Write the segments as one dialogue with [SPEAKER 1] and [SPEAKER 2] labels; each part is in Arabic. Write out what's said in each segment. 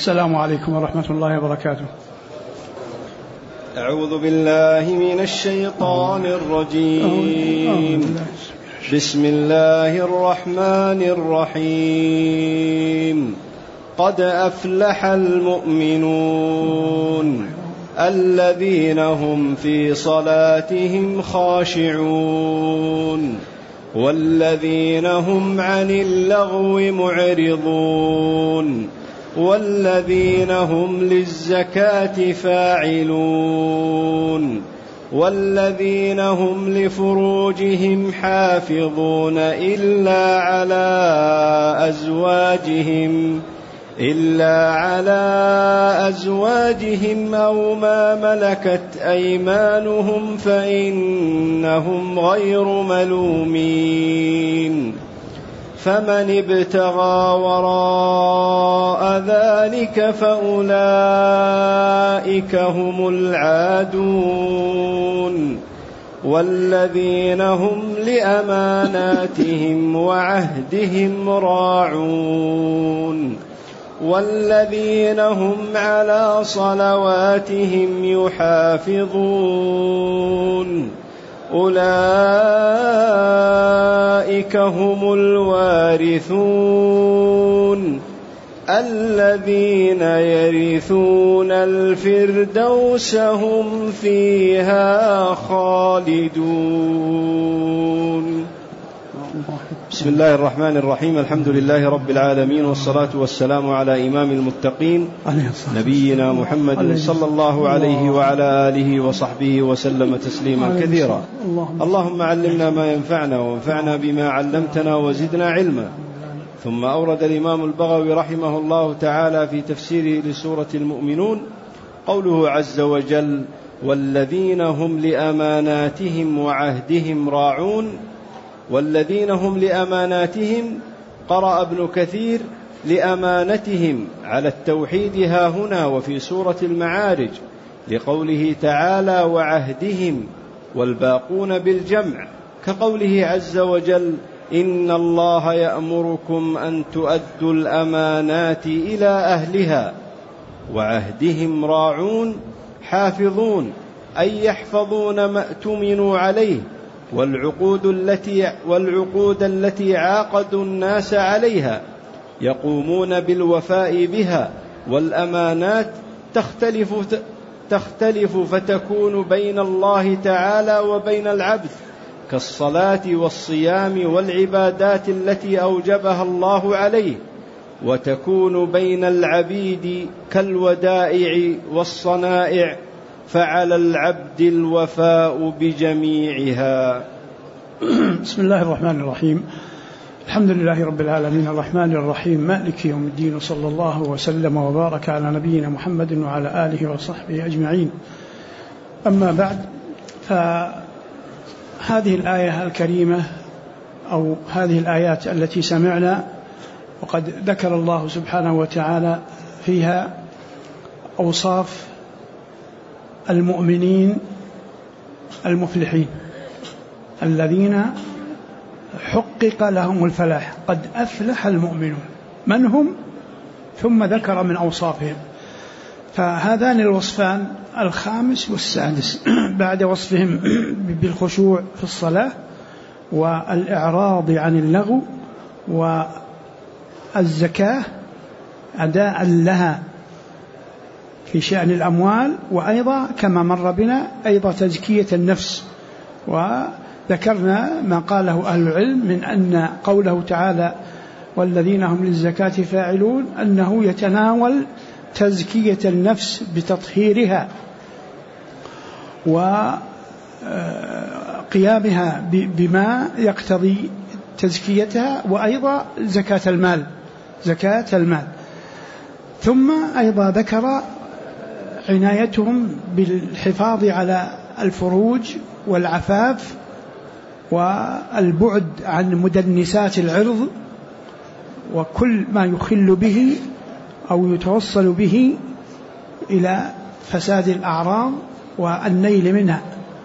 [SPEAKER 1] السلام عليكم ورحمة الله وبركاته.
[SPEAKER 2] أعوذ بالله من الشيطان الرجيم. بسم الله الرحمن الرحيم. قد أفلح المؤمنون الذين هم في صلاتهم خاشعون والذين هم عن اللغو معرضون والذين هم للزكاة فاعلون والذين هم لفروجهم حافظون إلا على أزواجهم أو ما ملكت أيمانهم فإنهم غير ملومين. فمن ابتغى وراء ذلك فأولئك هم العادون. والذين هم لأماناتهم وعهدهم راعون والذين هم على صلواتهم يحافظون أولئك هم الوارثون الذين يرثون الفردوس هم فيها خالدون. بسم الله الرحمن الرحيم. الحمد لله رب العالمين، والصلاة والسلام على إمام المتقين نبينا محمد صلى الله عليه وعلى آله وصحبه وسلم تسليما كثيرا. اللهم علمنا ما ينفعنا وانفعنا بما علمتنا وزدنا علما. ثم أورد الإمام البغوي رحمه الله تعالى في تفسيره لسورة المؤمنون قوله عز وجل: والذين هم لأماناتهم وعهدهم راعون. والذين هم لأماناتهم قرأ ابن كثير لأمانتهم على التوحيد هاهنا وفي سورة المعارج لقوله تعالى: وعهدهم، والباقون بالجمع كقوله عز وجل: إن الله يأمركم أن تؤدوا الأمانات إلى أهلها. وعهدهم راعون حافظون أي يحفظون ما اؤتمنوا عليه والعقود التي عاقدوا الناس عليها، يقومون بالوفاء بها. والأمانات تختلف فتكون بين الله تعالى وبين العبد كالصلاة والصيام والعبادات التي أوجبها الله عليه، وتكون بين العبيد كالودائع والصنائع، فعلى العبد الوفاء بجميعها.
[SPEAKER 1] بسم الله الرحمن الرحيم. الحمد لله رب العالمين الرحمن الرحيم مالك يوم الدين، وصلى الله وسلم وبارك على نبينا محمد وعلى آله وصحبه أجمعين. أما بعد، فهذه الآية الكريمة أو هذه الآيات التي سمعنا وقد ذكر الله سبحانه وتعالى فيها أوصاف المؤمنين المفلحين الذين حقق لهم الفلاح. قد أفلح المؤمنون، من هم؟ ثم ذكر من أوصافهم. فهذان الوصفان الخامس والسادس بعد وصفهم بالخشوع في الصلاة والإعراض عن اللغو والزكاة أداء لها في شأن الأموال، وأيضا كما مر بنا أيضا تزكية النفس. وذكرنا ما قاله أهل العلم من أن قوله تعالى: والذين هم للزكاة فاعلون، أنه يتناول تزكية النفس بتطهيرها وقيامها بما يقتضي تزكيتها، وأيضا زكاة المال. ثم أيضا ذكر عنايتهم بالحفاظ على الفروج والعفاف والبعد عن مدنسات العرض وكل ما يخل به أو يتوصل به إلى فساد الأعراض والنيل منها.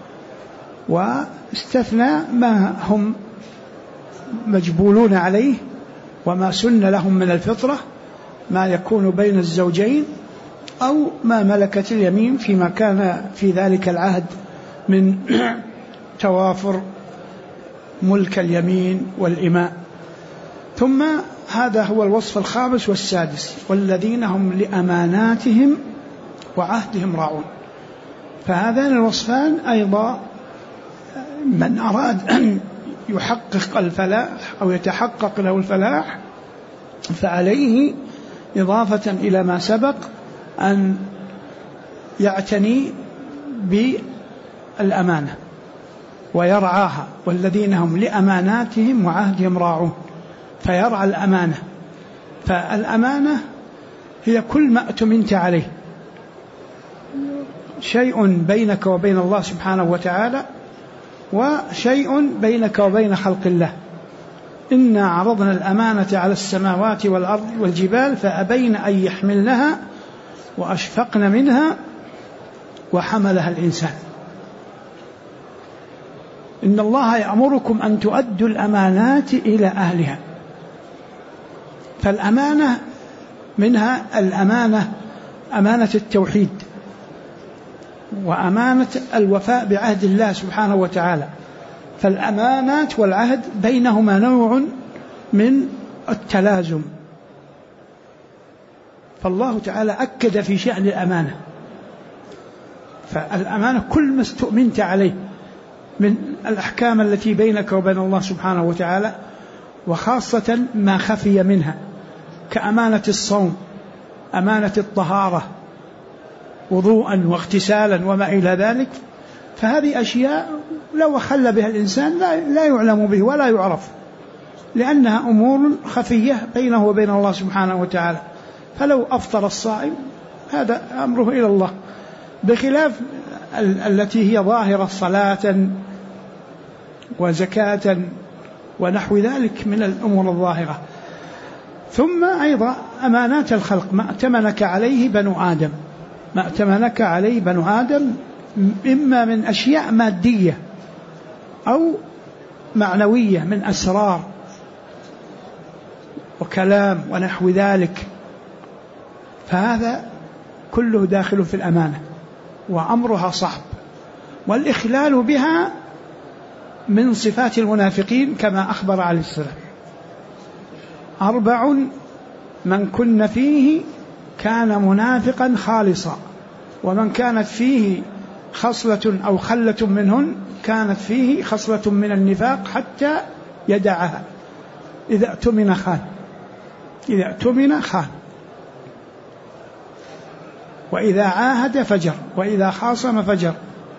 [SPEAKER 1] واستثنى ما هم مجبولون عليه وما سن لهم من الفطرة، ما يكون بين الزوجين أو ما ملكت اليمين فيما كان في ذلك العهد من توافر ملك اليمين والإماء. ثم هذا هو الوصف الخامس والسادس: والذين هم لأماناتهم وعهدهم راعون. فهذان الوصفان أيضا من أراد أن يحقق الفلاح أو يتحقق له الفلاح فعليه إضافة إلى ما سبق أن يعتني بالأمانة ويرعاها. والذين هم لأماناتهم وعهدهم راعون، فيرعى الأمانة. فالأمانة هي كل ما أتمنت عليه، شيء بينك وبين الله سبحانه وتعالى وشيء بينك وبين خلق الله. إنا عرضنا الأمانة على السماوات والأرض والجبال فأبين أن يحملنها وأشفقن منها وحملها الإنسان. إن الله يأمركم أن تؤدوا الأمانات إلى أهلها. فالأمانة منها الأمانة، أمانة التوحيد، وأمانة الوفاء بعهد الله سبحانه وتعالى. فالأمانات والعهد بينهما نوع من التلازم. فالله تعالى أكد في شأن الأمانة. فالأمانة كل ما استؤمنت عليه من الأحكام التي بينك وبين الله سبحانه وتعالى، وخاصة ما خفي منها كأمانة الصوم، أمانة الطهارة وضوءا واغتسالا وما إلى ذلك. فهذه أشياء لو خل بها الإنسان لا يعلم به ولا يعرف، لأنها أمور خفية بينه وبين الله سبحانه وتعالى. فلو أفطر الصائم هذا أمره إلى الله، بخلاف التي هي ظاهرة صلاة وزكاة ونحو ذلك من الأمور الظاهرة. ثم أيضا أمانات الخلق، ما أتمنك عليه بنو آدم، ما أتمنك عليه بنو آدم، إما من أشياء مادية أو معنوية من أسرار وكلام ونحو ذلك. فهذا كله داخل في الأمانة، وأمرها صعب، والإخلال بها من صفات المنافقين كما أخبر عليه السلام: 4 من كن فيه كان منافقا خالصا، ومن كانت فيه خصلة أو خلة منهن كانت فيه خصلة من النفاق حتى يدعها: إذا اؤتمن خان، إذا اؤتمن خان، وإذا عاهد فجر، وإذا خاصم فجر،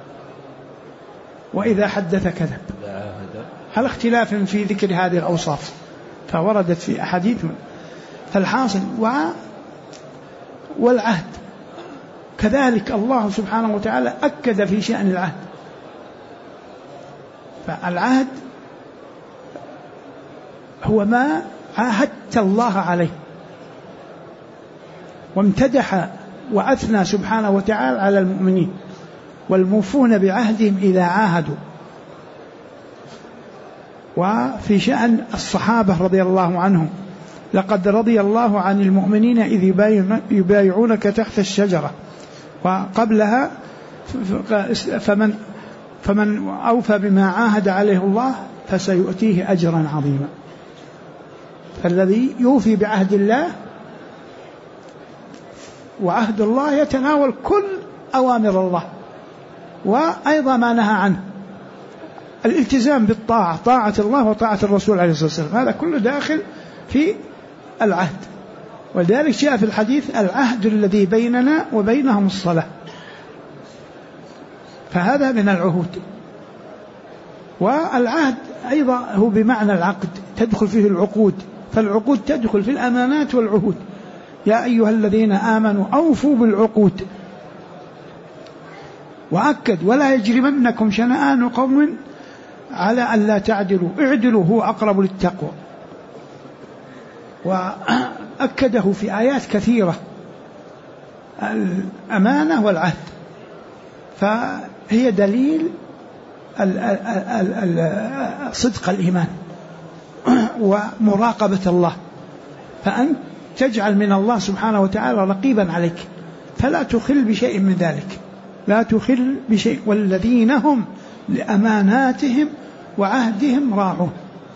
[SPEAKER 1] وإذا حدث كذب. هل اختلاف في ذكر هذه الأوصاف فوردت في أحاديث. فالحاصل والعهد كذلك الله سبحانه وتعالى أكد في شأن العهد. فالعهد هو ما عاهدت الله عليه، وامتدح وأثنى سبحانه وتعالى على المؤمنين: والموفون بعهدهم إذا عاهدوا. وفي شأن الصحابة رضي الله عنهم: لقد رضي الله عن المؤمنين إذ يبايعونك تحت الشجرة. وقبلها: فمن أوفى بما عاهد عليه الله فسيؤتيه أجرا عظيما. فالذي يوفي بعهد الله، وعهد الله يتناول كل أوامر الله وأيضا ما نهى عنه، الالتزام بالطاعة، طاعة الله وطاعة الرسول عليه الصلاة والسلام، هذا كله داخل في العهد. ولذلك جاء في الحديث: العهد الذي بيننا وبينهم الصلاة. فهذا من العهود. والعهد أيضا هو بمعنى العقد، تدخل فيه العقود، فالعقود تدخل في الأمانات والعهود. يا أيها الذين آمنوا أوفوا بالعقود. وأكد: ولا يجرمنكم شنآن قوم على أن لا تعدلوا، اعدلوا هو أقرب للتقوى. وأكده في آيات كثيرة الأمانة والعهد. فهي دليل صدق الإيمان ومراقبة الله. فأنت تجعل من الله سبحانه وتعالى رقيبا عليك، فلا تخل بشيء من ذلك، لا تخل بشيء. والذين هم لأماناتهم وعهدهم راعون،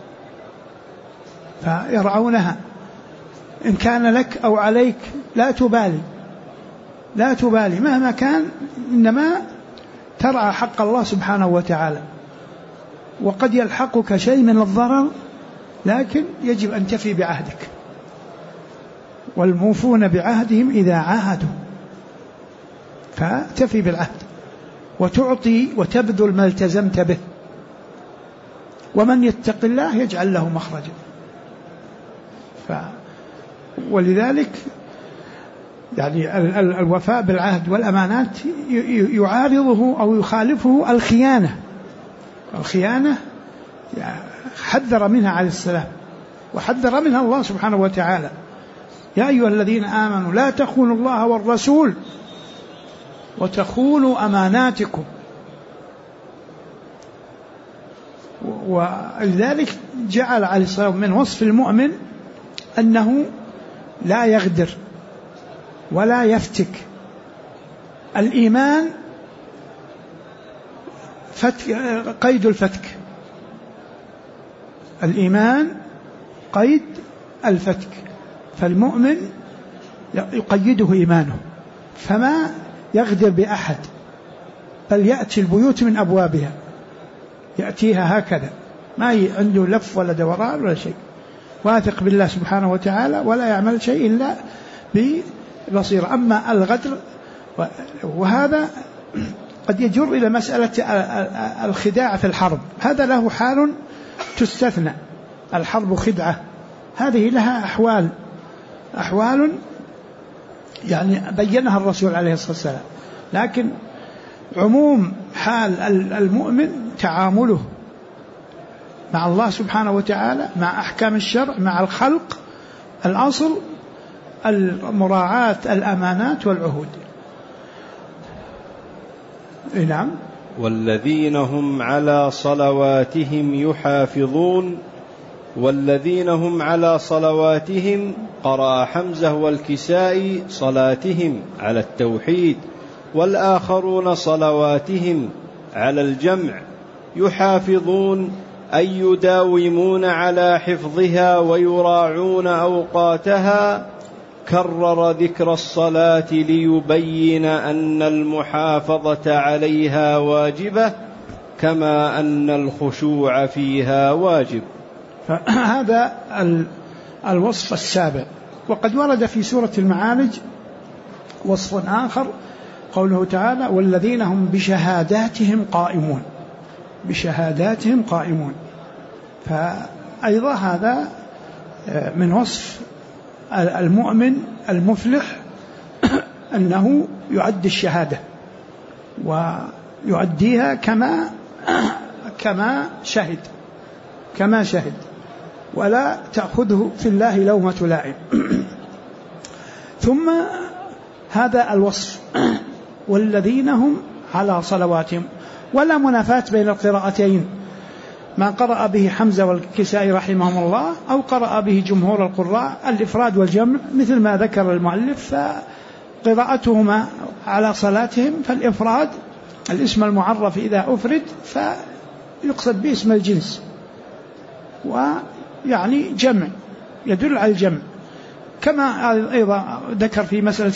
[SPEAKER 1] فيرعونها إن كان لك أو عليك، لا تبالي، لا تبالي مهما كان، إنما ترعى حق الله سبحانه وتعالى. وقد يلحقك شيء من الضرر، لكن يجب أن تفي بعهدك. والموفون بعهدهم إذا عاهدوا، فتفي بالعهد وتعطي وتبذل ما التزمت به. ومن يتق الله يجعل له مخرجا. ولذلك يعني الوفاء بالعهد والأمانات يعارضه أو يخالفه الخيانة. الخيانة حذر منها عليه السلام، وحذر منها الله سبحانه وتعالى: يا أيها الذين آمنوا لا تخونوا الله والرسول وتخونوا أماناتكم. ولذلك جعل عليه السلام من وصف المؤمن أنه لا يغدر ولا يفتك. الإيمان قيد الفتك، الإيمان قيد الفتك، فالمؤمن يقيده إيمانه، فما يغدر بأحد، بل يأتي البيوت من أبوابها، يأتيها هكذا، ما عنده لف ولا دوران ولا شيء، واثق بالله سبحانه وتعالى ولا يعمل شيء إلا ببصيرة. أما الغدر، وهذا قد يجر إلى مسألة الخداع في الحرب، هذا له حال تستثنى، الحرب خدعة، هذه لها أحوال يعني بينها الرسول عليه الصلاة والسلام. لكن عموم حال المؤمن تعامله مع الله سبحانه وتعالى، مع أحكام الشرع، مع الخلق، الأصل المراعاة الأمانات والعهود. نعم.
[SPEAKER 2] والذين هم على صلواتهم يحافظون. والذين هم على صلواتهم، قرأ حمزة والكسائي صلاتهم على التوحيد، والآخرون صلواتهم على الجمع. يحافظون أي يداومون على حفظها ويراعون أوقاتها. كرر ذكر الصلاة ليبين أن المحافظة عليها واجبة، كما أن الخشوع فيها واجب.
[SPEAKER 1] فهذا الوصف السابع. وقد ورد في سورة المعارج وصف آخر، قوله تعالى: والذين هم بشهاداتهم قائمون. بشهاداتهم قائمون، فأيضا هذا من وصف المؤمن المفلح، أنه يؤدي الشهادة ويؤديها كما شهد، ولا تأخذه في الله لومة لائم. ثم هذا الوصف: والذين هم على صلواتهم، ولا منافاة بين القراءتين، ما قرأ به حمزة والكسائي رحمهم الله أو قرأ به جمهور القراء، الإفراد والجمع مثل ما ذكر المؤلف، فقراءتهما على صلاتهم، فالإفراد الاسم المعرف إذا أفرد فيقصد به اسم الجنس، ويعني جمع يدل على الجمع، كما أيضا ذكر في مسألة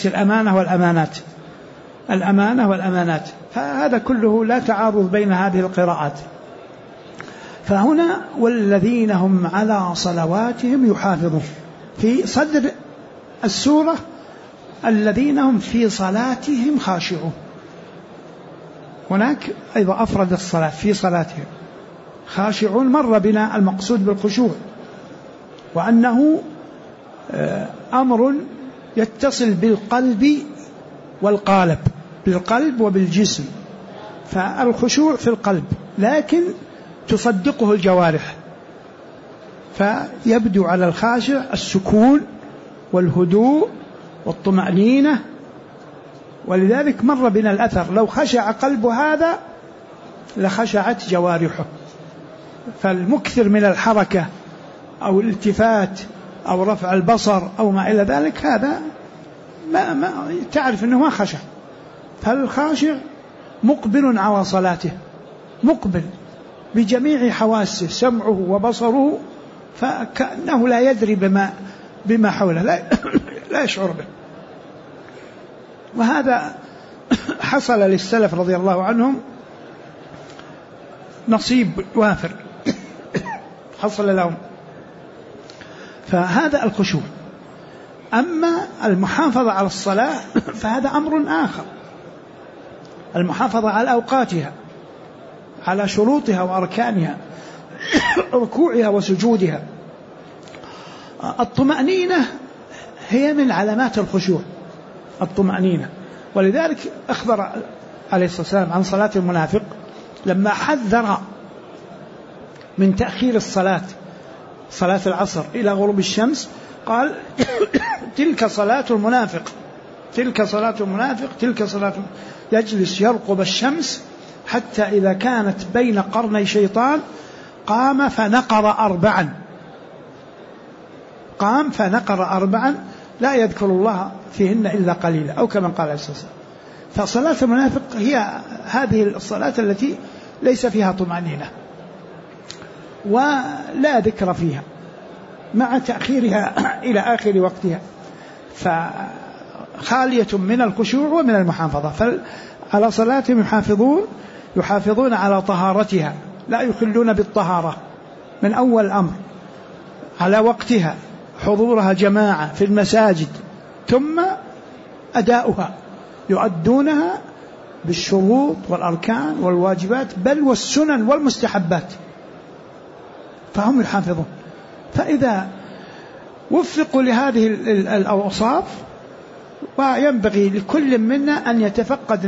[SPEAKER 1] الأمانة والأمانات، فهذا كله لا تعارض بين هذه القراءات. فهنا والذين هم على صلواتهم يحافظون، في صدر السورة الذين هم في صلاتهم خاشعون، هناك أيضا أفرد الصلاة في صلاتهم خاشعون. مر بنا المقصود بالخشوع، وأنه أمر يتصل بالقلب والقالب، بالقلب وبالجسم، فالخشوع في القلب لكن تصدقه الجوارح، فيبدو على الخاشع السكون والهدوء والطمأنينة. ولذلك مر بنا الأثر: لو خشع قلب هذا لخشعت جوارحه. فالمكثر من الحركة أو الالتفات أو رفع البصر أو ما إلى ذلك، هذا ما تعرف أنه ما خشع. فالخاشع مقبل على صلاته، مقبل بجميع حواسه، سمعه وبصره، فكأنه لا يدري بما حوله، لا يشعر به. وهذا حصل للسلف رضي الله عنهم نصيب وافر حصل لهم، فهذا الخشوع. أما المحافظة على الصلاة فهذا أمر آخر، المحافظة على أوقاتها، على شروطها وأركانها، ركوعها وسجودها. الطمأنينة هي من علامات الخشوع، الطمأنينة. ولذلك أخبر عليه الصلاة والسلام عن صلاة المنافق لما حذر من تأخير صلاة العصر إلى غروب الشمس، قال تلك صلاة المنافق، تلك صلاة المنافق، تلك صلاة يجلس يرقب الشمس حتى إذا كانت بين قرني شيطان قام فنقر 4، قام فنقر 4 لا يذكر الله فيهن إلا قليلا، أو كما قال عليه الصلاة والسلام. فصلاة المنافق هي هذه الصلاة التي ليس فيها طمأنينة ولا ذكر فيها مع تأخيرها إلى آخر وقتها، فخالية من الخشوع ومن المحافظة. فعلى صلاتهم يحافظون على طهارتها، لا يخلون بالطهارة من أول الأمر، على وقتها، حضورها جماعة في المساجد، ثم أداؤها، يؤدونها بالشروط والأركان والواجبات بل والسنن والمستحبات، فهم يحافظون. فإذا وفقوا لهذه الأوصاف، وينبغي لكل منا أن يتفقد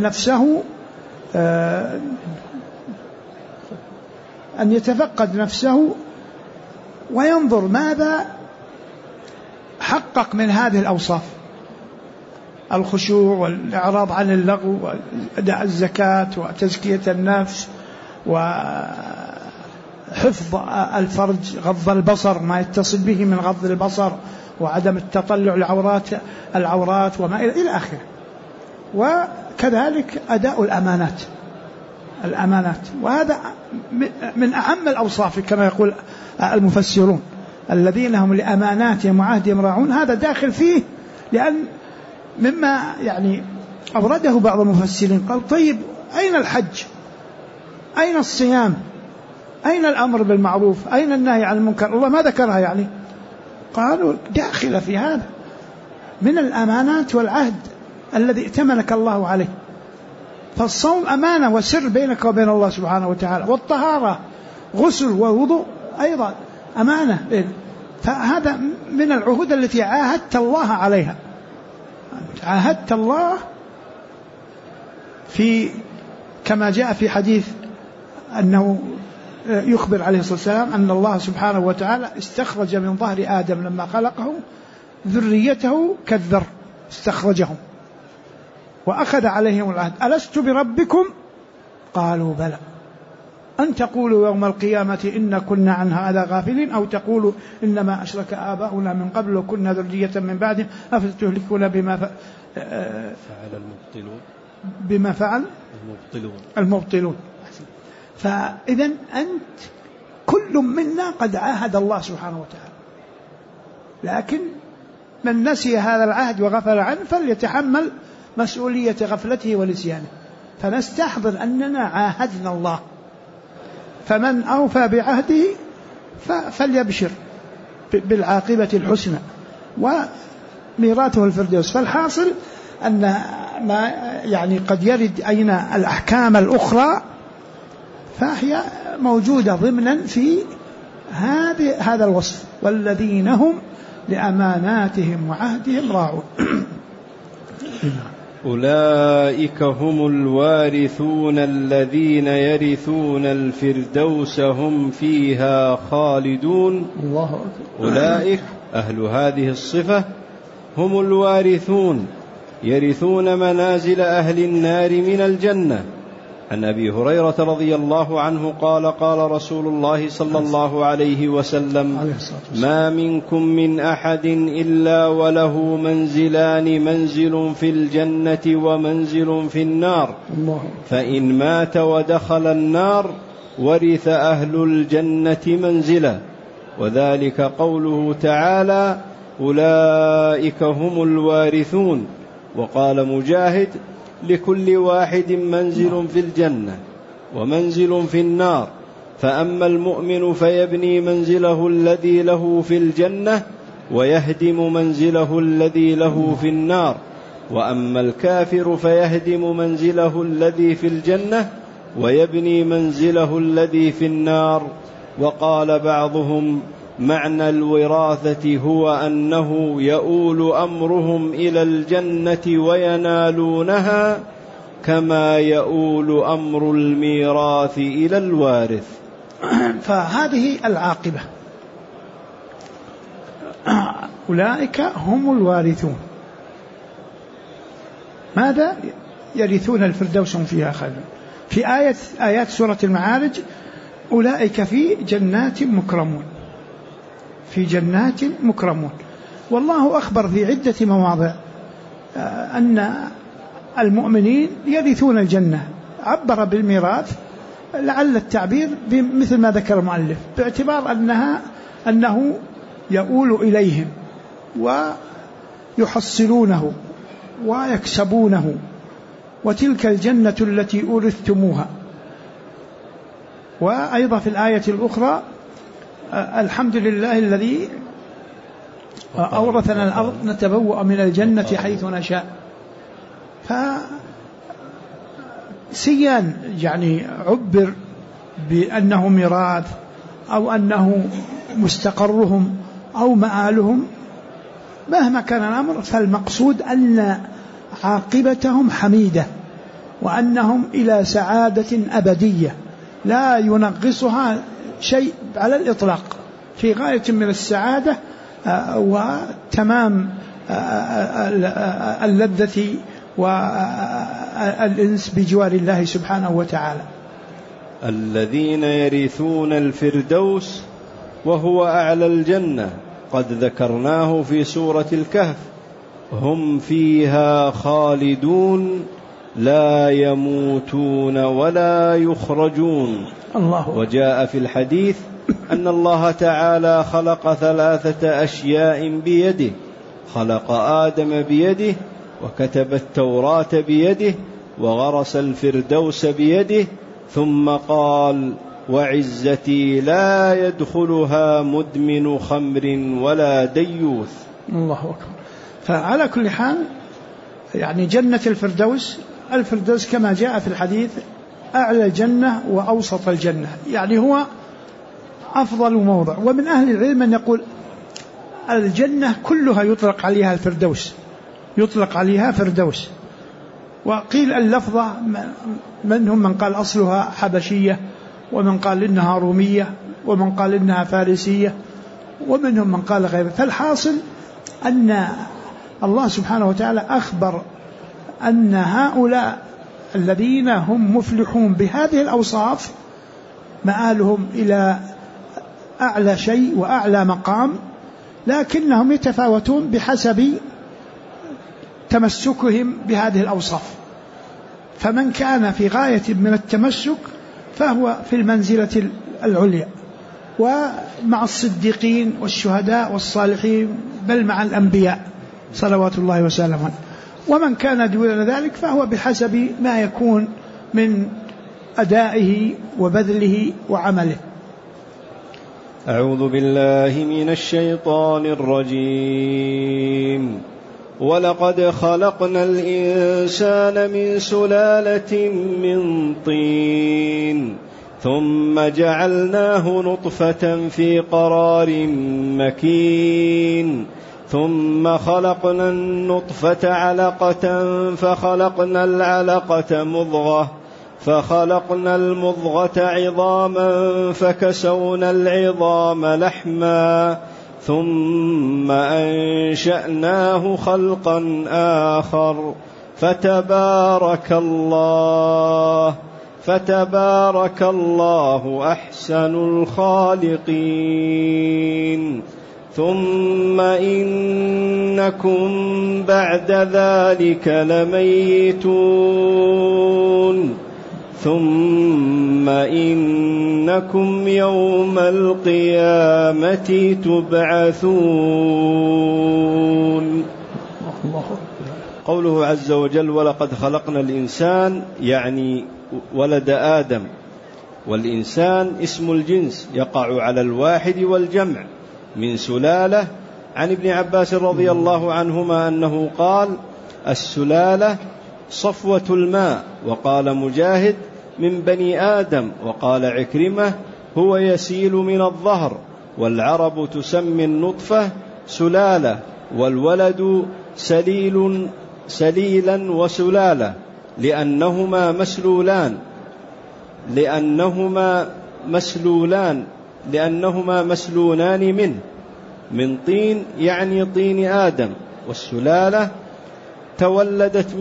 [SPEAKER 1] نفسه وينظر ماذا حقق من هذه الأوصاف: الخشوع والإعراض عن اللغو وأداء الزكاة وتزكية النفس وحفظ الفرج، غض البصر، ما يتصل به من غض البصر، وعدم التطلع العورات وما إلى آخره. وكذلك أداء الأمانات، وهذا من أهم الأوصاف كما يقول المفسرون: الذين هم لأماناتهم وعهدهم راعون. هذا داخل فيه، لأن مما يعني أورده بعض المفسرين قال: طيب أين الحج؟ أين الصيام؟ أين الأمر بالمعروف؟ أين النهي عن المنكر؟ الله ما ذكرها يعني. قالوا داخل في هذا من الأمانات والعهد الذي ائتمنك الله عليه. فالصوم أمانة وسر بينك وبين الله سبحانه وتعالى، والطهارة غسل ووضوء أيضا أمانة. فهذا من العهود التي عاهدت الله عليها، عاهدت الله كما جاء في حديث أنه يخبر عليه الصلاة والسلام أن الله سبحانه وتعالى استخرج من ظهر آدم لما خلقه ذريته كالذر، استخرجهم وأخذ عليهم العهد: ألست بربكم؟ قالوا بلى. أن تقولوا يوم القيامة إن كنا عن هذا غافلين، أو تقولوا إنما أشرك آباؤنا من قبل وكنا ذرية من بعدهم أفتهلكون بما فعل المبطلون، بما فعل المبطلون. فإذا أنت كل منا قد عاهد الله سبحانه وتعالى، لكن من نسي هذا العهد وغفل عنه فليتحمل مسؤولية غفلته ونسيانه. فنستحضر أننا عاهدنا الله، فمن أوفى بعهده فليبشر بالعاقبة الحسنى وميراثه الفردوس. فالحاصل أن ما يعني قد يرد أين الأحكام الأخرى فهي موجودة ضمنا في هذا الوصف: والذين هم لأماناتهم وعهدهم راعون.
[SPEAKER 2] أولئك هم الوارثون الذين يرثون الفردوس هم فيها خالدون.
[SPEAKER 1] الله أكبر.
[SPEAKER 2] أولئك أهل هذه الصفة هم الوارثون، يرثون منازل أهل النار من الجنة، عن أبي هريرة رضي الله عنه قال قال رسول الله صلى الله عليه وسلم: ما منكم من أحد إلا وله منزلان، منزل في الجنة ومنزل في النار، فإن مات ودخل النار ورث أهل الجنة منزله، وذلك قوله تعالى: أولئك هم الوارثون. وقال مجاهد: لكل واحد منزل في الجنة ومنزل في النار، فأما المؤمن فيبني منزله الذي له في الجنة ويهدم منزله الذي له في النار، وأما الكافر فيهدم منزله الذي في الجنة ويبني منزله الذي في النار. وقال بعضهم: معنى الوراثة هو أنه يؤول أمرهم إلى الجنة وينالونها كما يؤول أمر الميراث إلى الوارث.
[SPEAKER 1] فهذه العاقبة، أولئك هم الوارثون. ماذا؟ يرثون الفردوس فيها خالدون. في آيات سورة المعارج: أولئك في جنات مكرمون، في جنات مكرمون. والله أخبر في عدة مواضع أن المؤمنين يرثون الجنة، عبر بالميراث لعل التعبير مثل ما ذكر المؤلف، باعتبار أنه يؤول إليهم ويحصلونه ويكسبونه، وتلك الجنة التي أورثتموها. وأيضا في الآية الأخرى: الحمد لله الذي أورثنا الأرض نتبوأ من الجنة حيث نشاء. فسيان يعني عبر بأنه ميراث أو أنه مستقرهم أو مآلهم، مهما كان الأمر فالمقصود أن عاقبتهم حميدة، وأنهم إلى سعادة أبدية لا ينغصها شيء على الإطلاق، في غاية من السعادة وتمام اللذة والإنس بجوار الله سبحانه وتعالى.
[SPEAKER 2] الذين يرثون الفردوس وهو أعلى الجنة قد ذكرناه في سورة الكهف: هم فيها خالدون لا يموتون ولا يخرجون. وجاء في الحديث أن الله تعالى خلق 3 أشياء بيده: خلق آدم بيده، وكتب التوراة بيده، وغرس الفردوس بيده، ثم قال: وعزتي لا يدخلها مدمن خمر ولا ديوث.
[SPEAKER 1] الله أكبر. فعلى كل حال يعني جنة الفردوس كما جاء في الحديث أعلى الجنة وأوسط الجنة، يعني هو أفضل موضع. ومن أهل العلم من يقول الجنة كلها يطلق عليها الفردوس، يطلق عليها فردوس. وقيل اللفظة منهم من قال أصلها حبشية، ومن قال إنها رومية، ومن قال إنها فارسية، ومنهم من قال غيره. فالحاصل أن الله سبحانه وتعالى أخبر أن هؤلاء الذين هم مفلحون بهذه الأوصاف مآلهم إلى أعلى شيء وأعلى مقام، لكنهم يتفاوتون بحسب تمسكهم بهذه الأوصاف. فمن كان في غاية من التمسك فهو في المنزلة العليا، ومع الصديقين والشهداء والصالحين، بل مع الأنبياء صلوات الله وسلامه. ومن كان دون ذلك فهو بحسب ما يكون من أدائه وبذله وعمله.
[SPEAKER 2] أعوذ بالله من الشيطان الرجيم. ولقد خلقنا الإنسان من سلالة من طين ثم جعلناه نطفة في قرار مكين ثم خلقنا النطفة علقة فخلقنا العلقة مضغة فخلقنا المضغة عظاما فكسونا العظام لحما ثم أنشأناه خلقا آخر فتبارك فتبارك الله أحسن الخالقين. ثم إنكم بعد ذلك لميتون ثم إنكم يوم القيامة تبعثون. قوله عز وجل ولقد خلقنا الإنسان يعني ولد آدم، والإنسان اسم الجنس يقع على الواحد والجمع من سلالة. عن ابن عباس رضي الله عنهما أنه قال السلالة صفوة الماء، وقال مجاهد من بني آدم، وقال عكرمة هو يسيل من الظهر. والعرب تسمي النطفة سلالة، والولد سليلا وسلالة لأنهما مسلولان منه من طين يعني طين آدم، والسلالة تولدت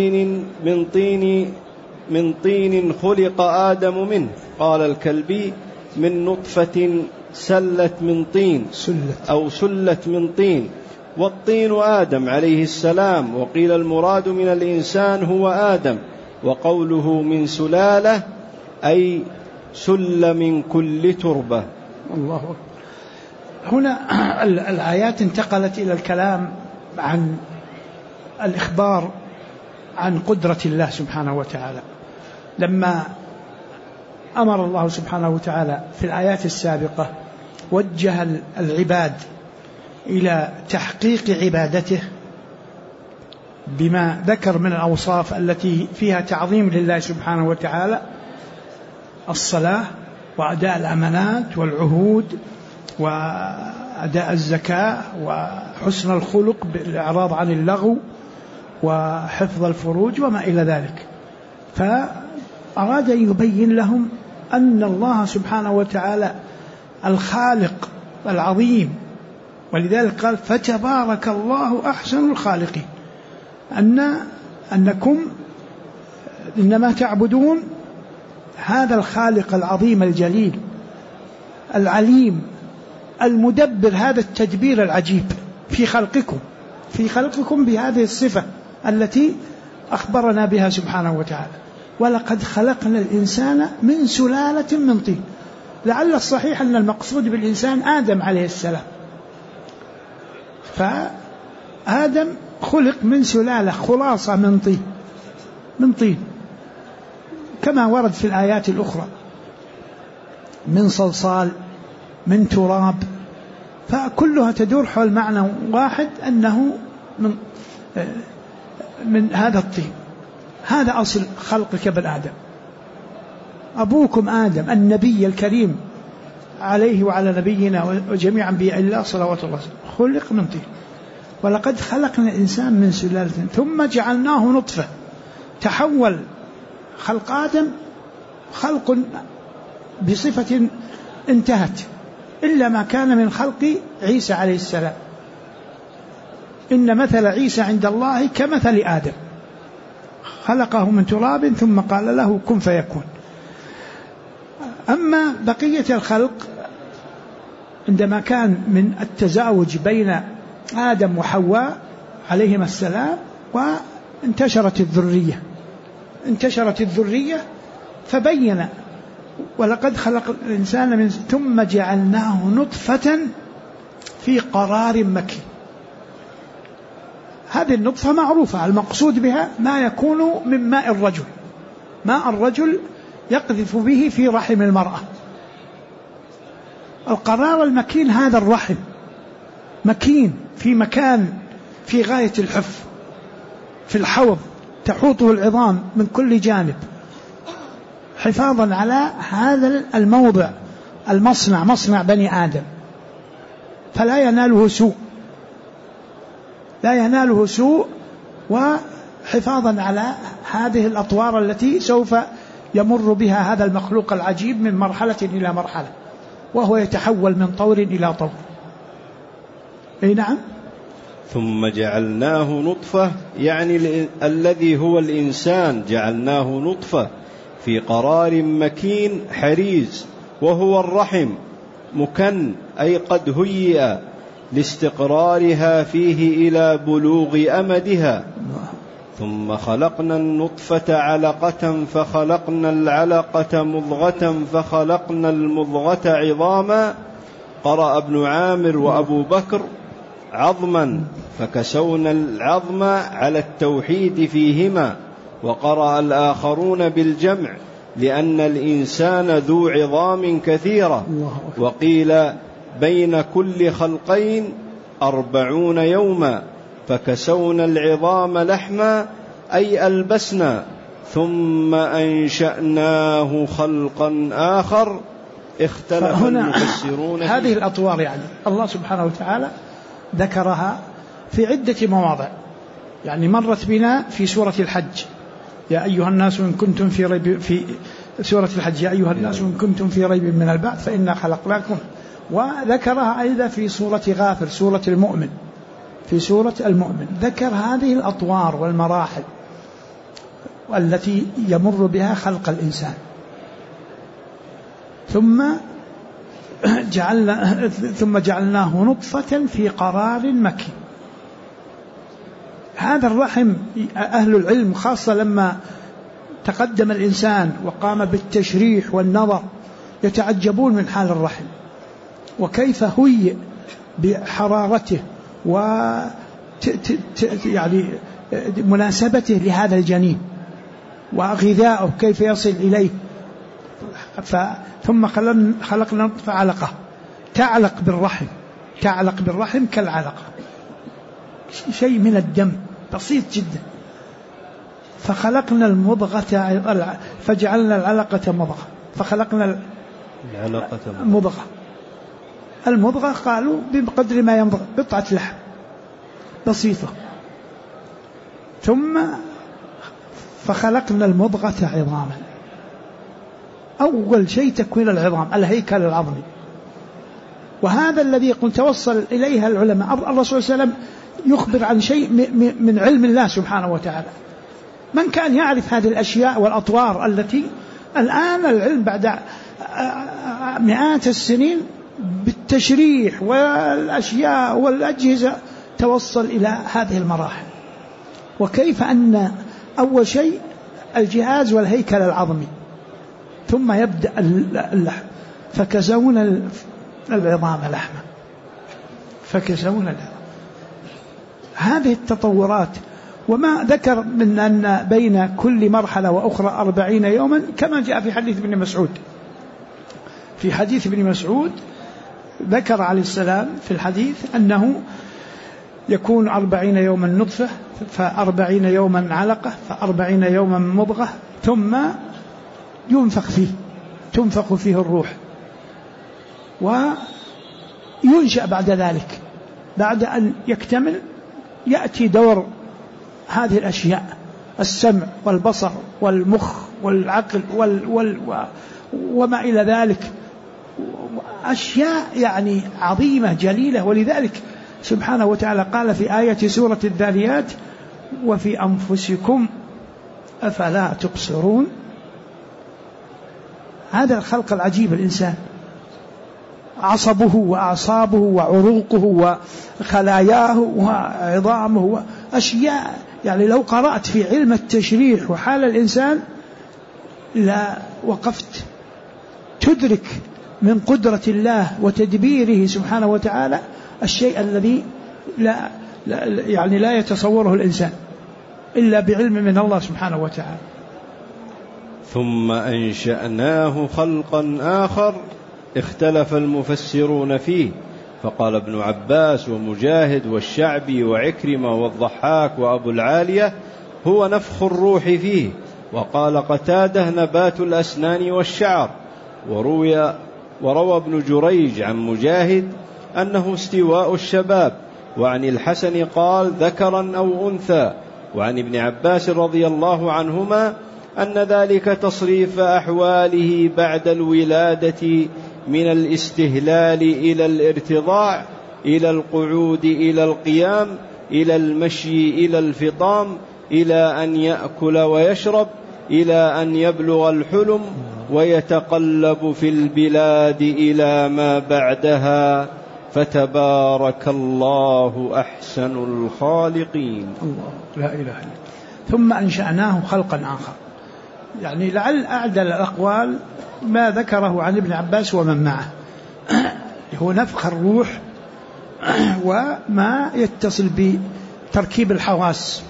[SPEAKER 2] من طين خلق آدم منه. قال الكلبي من نطفة سلت من طين، والطين آدم عليه السلام. وقيل المراد من الإنسان هو آدم. وقوله من سلالة أي سل من كل تربة.
[SPEAKER 1] الله أكبر. هنا الآيات انتقلت إلى الكلام عن الإخبار عن قدرة الله سبحانه وتعالى. لما أمر الله سبحانه وتعالى في الآيات السابقة وجه العباد إلى تحقيق عبادته بما ذكر من الأوصاف التي فيها تعظيم لله سبحانه وتعالى: الصلاة، وأداء الأمانات والعهود، وأداء الزكاة، وحسن الخلق بالإعراض عن اللغو، وحفظ الفروج وما إلى ذلك. فأراد أن يبين لهم أن الله سبحانه وتعالى الخالق العظيم، ولذلك قال فتبارك الله أحسن الخالقين، أنكم إنما تعبدون هذا الخالق العظيم الجليل العليم المدبر هذا التدبير العجيب في خلقكم بهذه الصفة التي أخبرنا بها سبحانه وتعالى. ولقد خلقنا الإنسان من سلالة من طين. لعل الصحيح أن المقصود بالإنسان آدم عليه السلام، فآدم خلق من سلالة خلاصة من طين كما ورد في الآيات الأخرى، من صلصال، من تراب، فكلها تدور حول معنى واحد، أنه من هذا الطين. هذا أصل خلقك بالآدم. أبوكم آدم النبي الكريم عليه وعلى نبينا وجميع أنبياء الله صلوات الله خلق من طين. ولقد خلقنا الإنسان من سلالة ثم جعلناه نطفة. تحول خلق آدم خلق بصفة انتهت، إلا ما كان من خلق عيسى عليه السلام. إن مثل عيسى عند الله كمثل آدم، خلقه من تراب ثم قال له كن فيكون. أما بقية الخلق عندما كان من التزاوج بين آدم وحواء عليهما السلام، وانتشرت الذرية فبين ولقد خلق الإنسان من ثم جعلناه نطفة في قرار مكين. هذه النطفة معروفة، المقصود بها ما يكون من ماء الرجل يقذف به في رحم المرأة. القرار المكين هذا الرحم مكين في مكان في غاية الحف، في الحوض تحوطه العظام من كل جانب، حفاظا على هذا الموضع مصنع بني آدم، فلا يناله سوء وحفاظا على هذه الأطوار التي سوف يمر بها هذا المخلوق العجيب من مرحلة إلى مرحلة، وهو يتحول من طور إلى طور. أي نعم.
[SPEAKER 2] ثم جعلناه نطفة يعني الذي هو الإنسان جعلناه نطفة في قرار مكين حريز، وهو الرحم، مكن أي قد هيئ لاستقرارها فيه إلى بلوغ أمدها. ثم خلقنا النطفة علقة فخلقنا العلقة مضغة فخلقنا المضغة عظاما. قرأ ابن عامر وأبو بكر عظما فكسونا العظم على التوحيد فيهما، وقرأ الآخرون بالجمع لأن الإنسان ذو عظام كثيرة. وقيل بين كل خلقين 40 يوما فكسونا العظام لحما أي ألبسنا، ثم أنشأناه خلقا آخر. اختلف المفسرون
[SPEAKER 1] هذه الأطوار يعني الله سبحانه وتعالى ذكرها في عدة مواضع، يعني مرت بنا في سورة الحج يا أيها الناس إن كنتم في ريب، في سورة الحج يا أيها الناس إن كنتم في ريب من البعث فإنا خلقناكم، وذكرها أيضا في سورة غافر سورة المؤمن. في سورة المؤمن ذكر هذه الأطوار والمراحل التي يمر بها خلق الإنسان. ثم جعلناه نطفة في قرار مكين. هذا الرحم أهل العلم خاصة لما تقدم الإنسان وقام بالتشريح والنظر يتعجبون من حال الرحم وكيف هيئ بحرارته يعني مناسبته لهذا الجنين وغذاؤه كيف يصل إليه. ثم خلقنا نطفة علقة تعلق بالرحم كالعلقة، شيء من الدم بسيط جدا. فخلقنا المضغة فجعلنا العلقة مضغة فخلقنا العلقة مضغة. المضغة قالوا بقدر ما ينضغ قطعة لحم بسيطة. ثم فخلقنا المضغة عظاما. أول شيء تكوين العظام الهيكل العظمي، وهذا الذي قلت توصل إليها العلماء. الرسول صلى الله عليه وسلم يخبر عن شيء من علم الله سبحانه وتعالى. من كان يعرف هذه الأشياء والأطوار التي الآن العلم بعد مئات السنين بالتشريح والأشياء والأجهزة توصل إلى هذه المراحل. وكيف أن أول شيء الجهاز والهيكل العظمي، ثم يبدأ اللحم فكسونا العظام لحما فكسونا العظام. هذه التطورات. وما ذكر من أن بين كل مرحلة وأخرى 40 يوما كما جاء في حديث ابن مسعود. في حديث ابن مسعود ذكر عليه السلام في الحديث أنه يكون 40 يوما نطفة، ف40 يوما علقة، ف40 يوما مضغة، ثم تنفخ فيه الروح، وينشأ بعد ذلك. بعد أن يكتمل يأتي دور هذه الأشياء: السمع والبصر والمخ والعقل وما إلى ذلك، أشياء يعني عظيمة جليلة. ولذلك سبحانه وتعالى قال في آية سورة الذاريات: وفي أنفسكم أفلا تبصرون. هذا الخلق العجيب الإنسان، عصبه وأعصابه وعروقه وخلاياه وعظامه أشياء يعني لو قرأت في علم التشريح وحال الإنسان لا وقفت تدرك من قدرة الله وتدبيره سبحانه وتعالى الشيء الذي لا يتصوره الإنسان إلا بعلم من الله سبحانه وتعالى.
[SPEAKER 2] ثم أنشأناه خلقا آخر اختلف المفسرون فيه، فقال ابن عباس ومجاهد والشعبي وعكرمة والضحاك وأبو العالية: هو نفخ الروح فيه. وقال قتادة: نبات الأسنان والشعر. وروى ابن جريج عن مجاهد أنه استواء الشباب، وعن الحسن قال: ذكرا أو أنثى. وعن ابن عباس رضي الله عنهما أن ذلك تصريف أحواله بعد الولادة من الاستهلال إلى الارتضاع إلى القعود إلى القيام إلى المشي إلى الفطام إلى أن يأكل ويشرب إلى أن يبلغ الحلم ويتقلب في البلاد إلى ما بعدها، فتبارك الله أحسن الخالقين.
[SPEAKER 1] الله لا إله إلا. ثم أنشأناه خلقا آخر، يعني لعل أعدل الأقوال ما ذكره عن ابن عباس ومن معه، هو نفخ الروح وما يتصل بتركيب الحواس.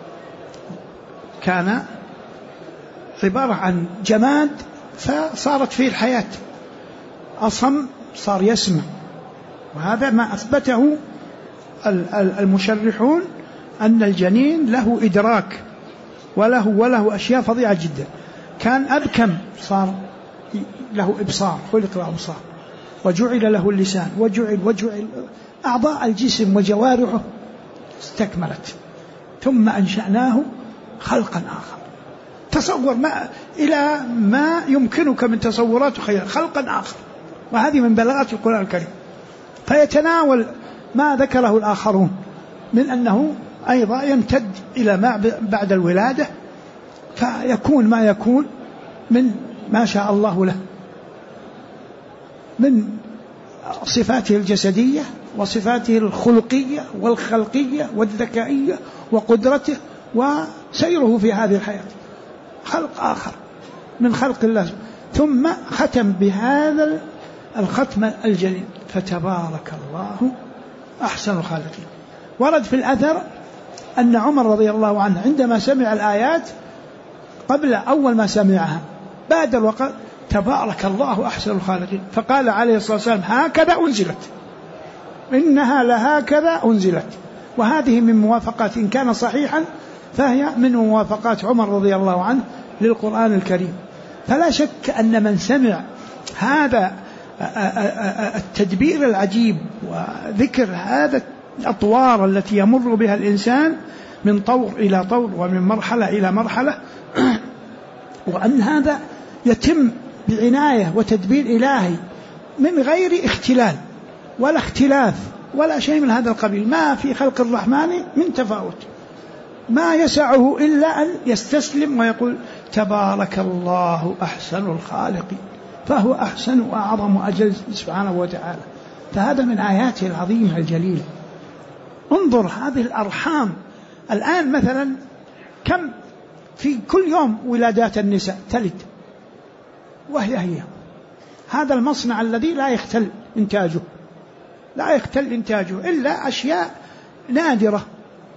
[SPEAKER 1] كان عبارة عن جماد فصارت فيه الحياة، أصم صار يسمع، وهذا ما أثبته المشرحون أن الجنين له إدراك وله أشياء فظيعة جدا. كان أبكم صار له إبصار، خلق له أبصار، وجعل له اللسان، وجعل أعضاء الجسم وجوارحه استكملت. ثم أنشأناه خلقا آخر. تصور إلى ما يمكنك من تصورات خيال، خلقا آخر، وهذه من بلاغات القرآن الكريم. فيتناول ما ذكره الآخرون من أنه أيضا يمتد إلى ما بعد الولادة، فيكون ما يكون من ما شاء الله له من صفاته الجسدية وصفاته الخلقية والخلقية والذكائية وقدرته وسيره في هذه الحياة، خلق آخر من خلق الله. ثم ختم بهذا الختم الجليل، فتبارك الله أحسن الخالقين. ورد في الأثر أن عمر رضي الله عنه عندما سمع الآيات قبل أول ما سمعها بادر وقال تبارك الله أحسن الخالقين، فقال عليه الصلاة والسلام هكذا أنزلت، إنها لهكذا أنزلت. وهذه من موافقات، إن كان صحيحا فهي من موافقات عمر رضي الله عنه للقرآن الكريم. فلا شك أن من سمع هذا التدبير العجيب وذكر هذا الأطوار التي يمر بها الإنسان من طور إلى طور ومن مرحلة إلى مرحلة، وأن هذا يتم بعناية وتدبير إلهي من غير اختلال ولا اختلاف ولا شيء من هذا القبيل. ما في خلق الرحمن من تفاوت، ما يسعه إلا أن يستسلم ويقول تبارك الله أحسن الخالقين، فهو أحسن وأعظم وأجل سبحانه وتعالى. فهذا من آياته العظيمة الجليلة. انظر هذه الأرحام الآن مثلا، كم في كل يوم ولادات النساء تلد، وهي هذا المصنع الذي لا يختل إنتاجه إلا أشياء نادرة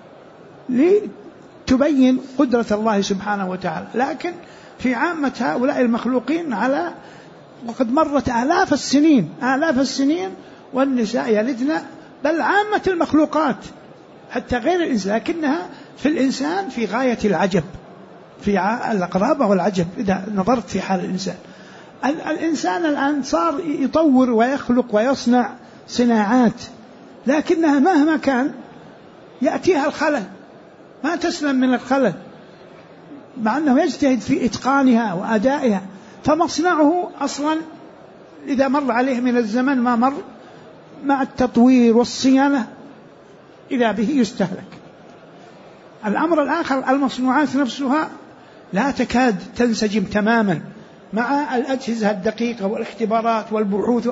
[SPEAKER 1] لتبين قدرة الله سبحانه وتعالى. لكن في عامة هؤلاء المخلوقين على وقد مرت آلاف السنين والنساء يلدن، بل عامة المخلوقات حتى غير الإنسان، لكنها في الإنسان في غاية العجب، في الغرابة والعجب إذا نظرت في حال الإنسان. الإنسان الآن صار يطور ويخلق ويصنع صناعات، لكنها مهما كان يأتيها الخلل، ما تسلم من الخلل، مع أنه يجتهد في إتقانها وأدائها. فمصنعه أصلا إذا مر عليه من الزمن ما مر، مع التطوير والصيانة إذا به يستهلك. الأمر الآخر المصنوعات نفسها لا تكاد تنسجم تماما مع الأجهزة الدقيقة والاختبارات والبحوث.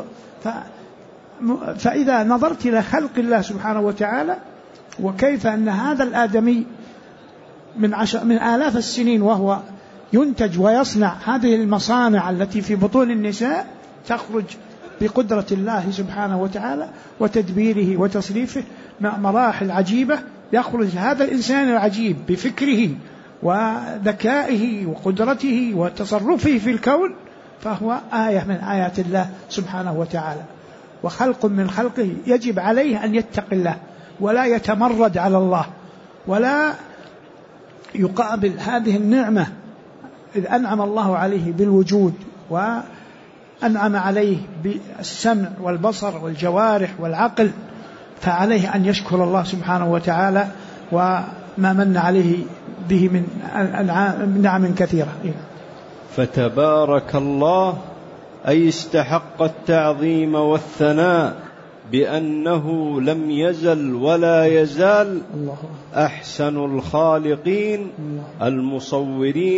[SPEAKER 1] فإذا نظرت إلى خلق الله سبحانه وتعالى وكيف أن هذا الآدمي من آلاف السنين وهو ينتج ويصنع هذه المصانع التي في بطون النساء، تخرج بقدرة الله سبحانه وتعالى وتدبيره وتصريفه مع مراحل عجيبة. يخرج هذا الإنسان العجيب بفكره وذكائه وقدرته وتصرفه في الكون، فهو آية من آيات الله سبحانه وتعالى، وخلق من خلقه. يجب عليه أن يتقي الله ولا يتمرد على الله، ولا يقابل هذه النعمة إذ أنعم الله عليه بالوجود وأنعم عليه بالسمع والبصر والجوارح والعقل، فعليه أن يشكر الله سبحانه وتعالى وما من عليه به من نعم كثيرة.
[SPEAKER 2] فتبارك الله أي استحق التعظيم والثناء بأنه لم يزل ولا يزال أحسن الخالقين المصورين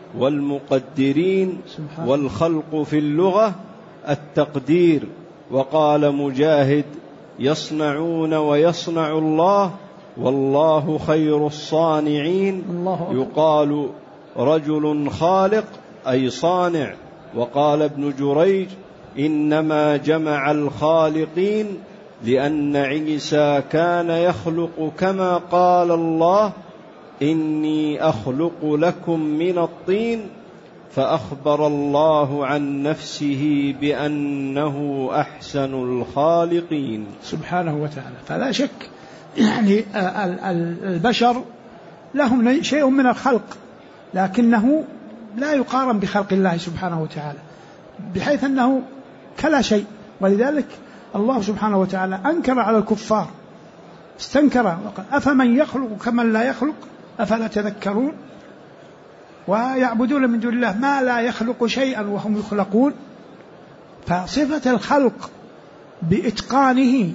[SPEAKER 2] والمقدرين، والخلق في اللغة التقدير. وقال مجاهد: يصنعون ويصنع الله والله خير الصانعين. يقال رجل خالق أي صانع. وقال ابن جريج: إنما جمع الخالقين لأن عيسى كان يخلق كما قال الله: إني أخلق لكم من الطين، فأخبر الله عن نفسه بأنه أحسن الخالقين
[SPEAKER 1] سبحانه وتعالى. فلا شك يعني البشر لهم شيء من الخلق، لكنه لا يقارن بخلق الله سبحانه وتعالى، بحيث أنه كلا شيء. ولذلك الله سبحانه وتعالى أنكر على الكفار، استنكر وقال: أفمن يخلق كمن لا يخلق أفلا تذكرون. ويعبدون من دون الله ما لا يخلق شيئا وهم يخلقون. فصفة الخلق بإتقانه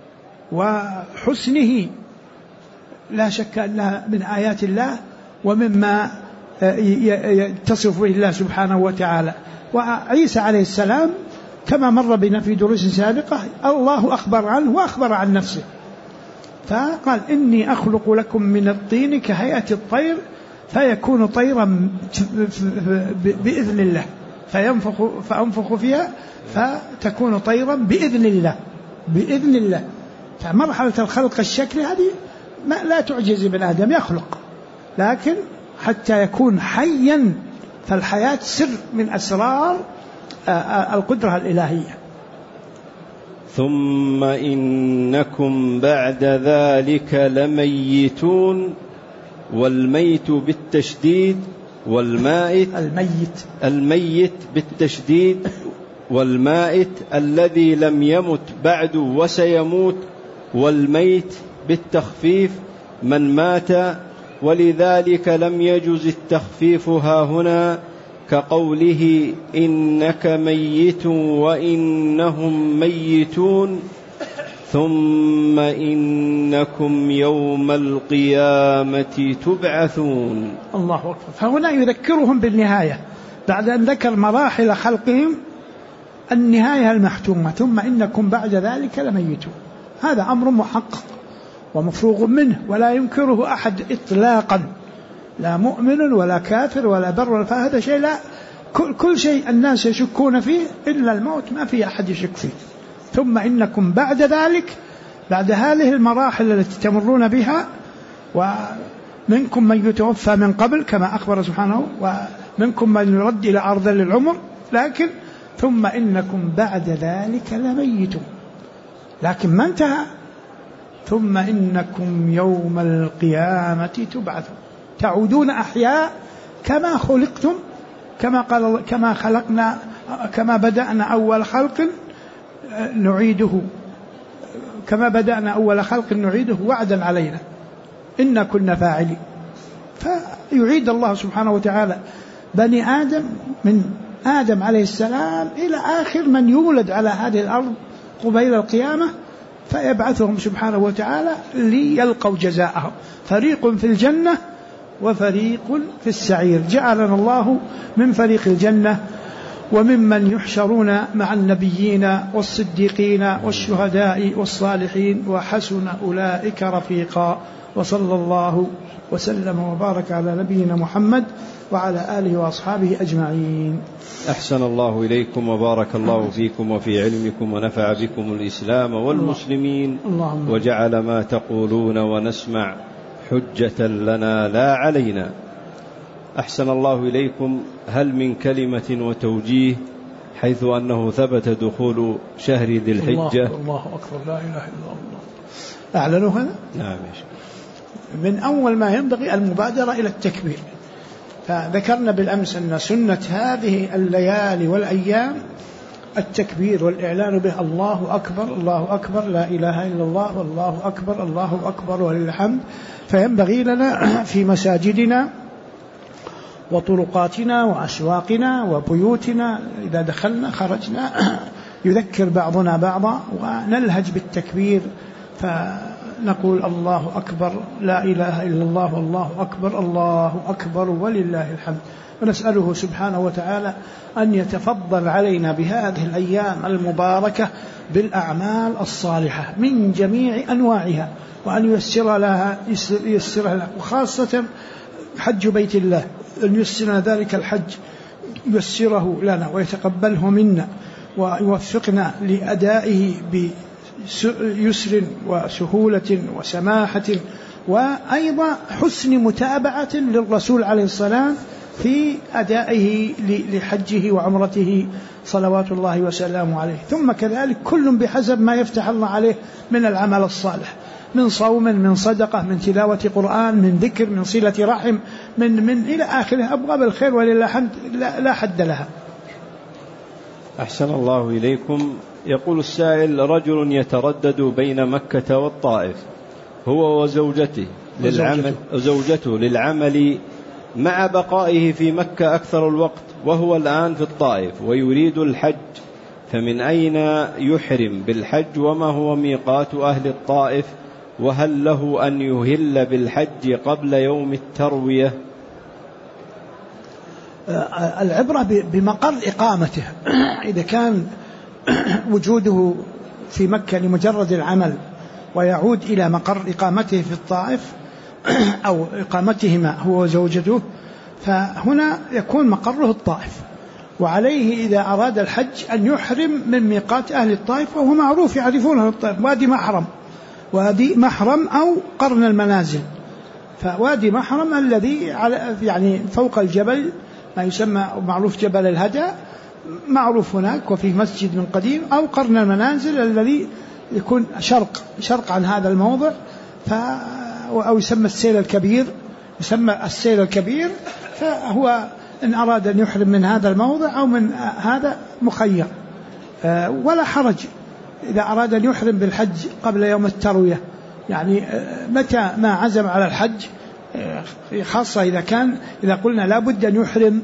[SPEAKER 1] وحسنه لا شك أنها من آيات الله ومما يتصف به الله سبحانه وتعالى. وعيسى عليه السلام كما مر بنا في دروس سابقة الله أخبر عنه وأخبر عن نفسه، فقال: إني أخلق لكم من الطين كهيئة الطير فيكون طيرا بإذن الله، فأنفخ فيها فتكون طيرا بإذن الله. بإذن الله. فمرحلة الخلق الشكل هذه لا تعجز ابن آدم، يخلق، لكن حتى يكون حيا، فالحياة سر من أسرار القدرة الإلهية.
[SPEAKER 2] ثم إنكم بعد ذلك لميتون، والميت بالتشديد، والمائت الميت بالتشديد، والمائت الذي لم يمت بعد وسيموت، والميت بالتخفيف من مات. ولذلك لم يجز التخفيف هاهنا، كقوله: إنك ميت وإنهم ميتون، ثم إنكم يوم القيامة تبعثون.
[SPEAKER 1] الله أكبر. فهنا يذكرهم بالنهاية بعد أن ذكر مراحل خلقهم، النهاية المحتومة: ثم إنكم بعد ذلك لميتون. هذا أمر محقق ومفروغ منه ولا ينكره أحد إطلاقا، لا مؤمن ولا كافر ولا بر، فهذا شيء لا، كل شيء الناس يشكون فيه إلا الموت ما في أحد يشك فيه. ثم إنكم بعد ذلك، بعد هذه المراحل التي تمرون بها، ومنكم من يتوفى من قبل كما أخبر سبحانه، ومنكم من يرد إلى أرض العمر، لكن ثم إنكم بعد ذلك لميتون. لكن ما انتهى: ثم إنكم يوم القيامة تبعثون، تعودون أحياء كما خلقتم، كما قال الله: كما خلقنا كما بدأنا أول خلق نعيده، كما بدأنا أول خلق نعيده وعدا علينا إنا كنا فاعلين. فيعيد الله سبحانه وتعالى بني آدم من آدم عليه السلام إلى آخر من يولد على هذه الأرض قبيل القيامة، فيبعثهم سبحانه وتعالى ليلقوا جزاءهم، فريق في الجنة وفريق في السعير. جعلنا الله من فريق الجنة وممن يحشرون مع النبيين والصديقين والشهداء والصالحين، وحسن أولئك رفيقا. وصلى الله وسلم وبارك على نبينا محمد وعلى آله وأصحابه أجمعين.
[SPEAKER 2] أحسن الله إليكم وبارك الله فيكم وفي علمكم، ونفع بكم الإسلام والمسلمين، وجعل ما تقولون ونسمع حجة لنا لا علينا. أحسن الله إليكم. هل من كلمة وتوجيه، حيث أنه ثبت دخول شهر ذي الحجة؟
[SPEAKER 1] الله أكبر، لا إله إلا الله. أعلنوا هذا؟
[SPEAKER 2] نعم.
[SPEAKER 1] من أول ما ينبغي المبادرة إلى التكبير. فذكرنا بالأمس أن سنة هذه الليالي والأيام التكبير والإعلان به: الله أكبر الله أكبر، لا إله إلا الله، والله أكبر الله أكبر ولله الحمد. فينبغي لنا في مساجدنا وطرقاتنا وأسواقنا وبيوتنا إذا دخلنا خرجنا يذكر بعضنا بعضا ونلهج بالتكبير، نقول الله أكبر، لا إله إلا الله، والله أكبر، الله أكبر ولله الحمد. ونسأله سبحانه وتعالى أن يتفضل علينا بهذه الأيام المباركة بالأعمال الصالحة من جميع أنواعها، وأن ييسر لها وخاصة حج بيت الله، أن ييسر ذلك الحج، ييسره لنا ويتقبله منا ويوفقنا لأدائه بيسر وسهولة وسماحة، وأيضا حسن متابعة للرسول عليه السلام في أدائه لحجه وعمرته صلوات الله وسلامه عليه. ثم كذلك كل بحسب ما يفتح الله عليه من العمل الصالح، من صوم، من صدقة، من تلاوة قرآن، من ذكر، من صلة رحم، من إلى آخره أبواب الخير ولله الحمد لا حد لها.
[SPEAKER 2] أحسن الله إليكم. يقول السائل: رجل يتردد بين مكة والطائف هو وزوجته للعمل مع بقائه في مكة أكثر الوقت، وهو الآن في الطائف ويريد الحج، فمن أين يحرم بالحج؟ وما هو ميقات أهل الطائف؟ وهل له أن يهل بالحج قبل يوم التروية؟
[SPEAKER 1] العبرة بمقر إقامته. إذا كان وجوده في مكة لمجرد العمل ويعود إلى مقر إقامته في الطائف أو إقامتهما هو وزوجته، فهنا يكون مقره الطائف، وعليه إذا أراد الحج أن يحرم من ميقات أهل الطائف، وهو معروف يعرفونه الطائف، وادي محرم أو قرن المنازل. فوادي محرم الذي يعني فوق الجبل ما يسمى معروف جبل الهدى، معروف هناك وفيه مسجد من قديم، أو قرن المنازل الذي يكون شرق عن هذا الموضع، أو يسمى السيل الكبير، فهو إن أراد أن يحرم من هذا الموضع أو من هذا مخير، ولا حرج إذا أراد أن يحرم بالحج قبل يوم التروية، يعني متى ما عزم على الحج، خاصة إذا قلنا لا بد أن يحرم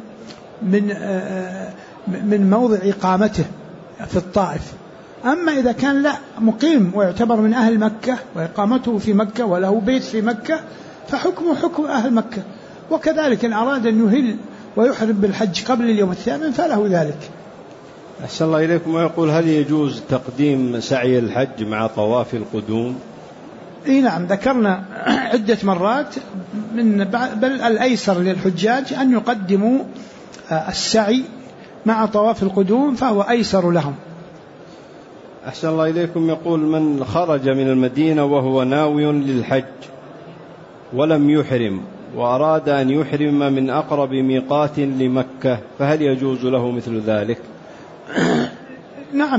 [SPEAKER 1] من موضع إقامته في الطائف. أما إذا كان لا مقيم ويعتبر من أهل مكة وإقامته في مكة وله بيت في مكة، فحكمه حكم أهل مكة. وكذلك إن أراد أن يهل ويحرم بالحج قبل اليوم الثامن فله ذلك.
[SPEAKER 2] أحسن الله إليكم. ويقول: هل يجوز تقديم سعي الحج مع طواف القدوم؟
[SPEAKER 1] نعم، ذكرنا عدة مرات بل الأيسر للحجاج أن يقدموا السعي مع طواف القدوم، فهو أيسر لهم.
[SPEAKER 2] أحسن الله إليكم. يقول: من خرج من المدينة وهو ناوي للحج ولم يحرم وأراد أن يحرم من أقرب ميقات لمكة، فهل يجوز له مثل ذلك؟
[SPEAKER 1] نعم،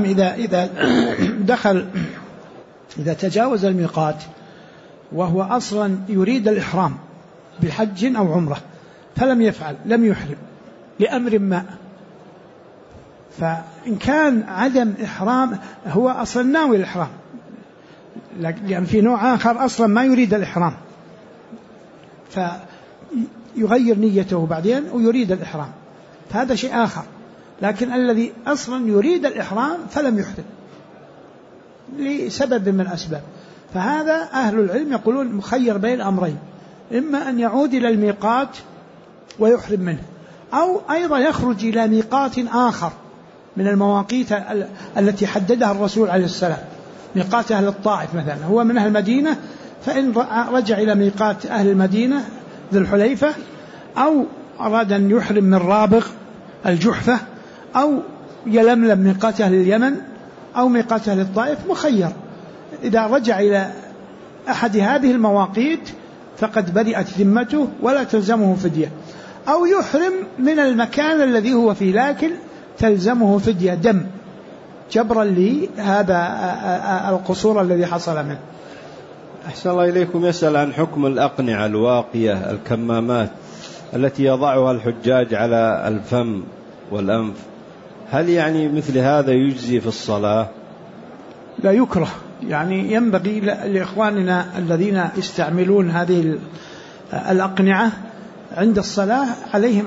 [SPEAKER 1] إذا تجاوز الميقات وهو أصلا يريد الإحرام بحج أو عمرة فلم يفعل، لم يحرم لأمر ما، فإن كان عدم إحرام هو أصلا ناوي الإحرام، لأن في نوع آخر أصلا ما يريد الإحرام فيغير نيته بعدين ويريد الإحرام، فهذا شيء آخر. لكن الذي أصلا يريد الإحرام فلم يحرم لسبب من الأسباب، فهذا أهل العلم يقولون مخير بين الأمرين، إما أن يعود إلى الميقات ويحرم منه، أو أيضا يخرج إلى ميقات آخر من المواقيت التي حددها الرسول عليه السلام. ميقات أهل الطائف مثلا هو من أهل المدينة، فإن رجع إلى ميقات أهل المدينة ذي الحليفة، أو أراد أن يحرم من رابغ الجحفة، أو يلملم ميقات أهل اليمن، أو ميقات أهل الطائف، مخير. إذا رجع إلى أحد هذه المواقيت فقد برئت ذمته ولا تلزمه فدية، أو يحرم من المكان الذي هو فيه لكن تلزمه فدية دم جبرا لهذا القصور الذي حصل منه.
[SPEAKER 2] أحسن الله إليكم. يسأل عن حكم الأقنعة الواقية الكمامات التي يضعها الحجاج على الفم والأنف، هل يعني مثل هذا يجزي في الصلاة؟
[SPEAKER 1] لا يكره، يعني ينبغي لإخواننا الذين يستعملون هذه الأقنعة عند الصلاة عليهم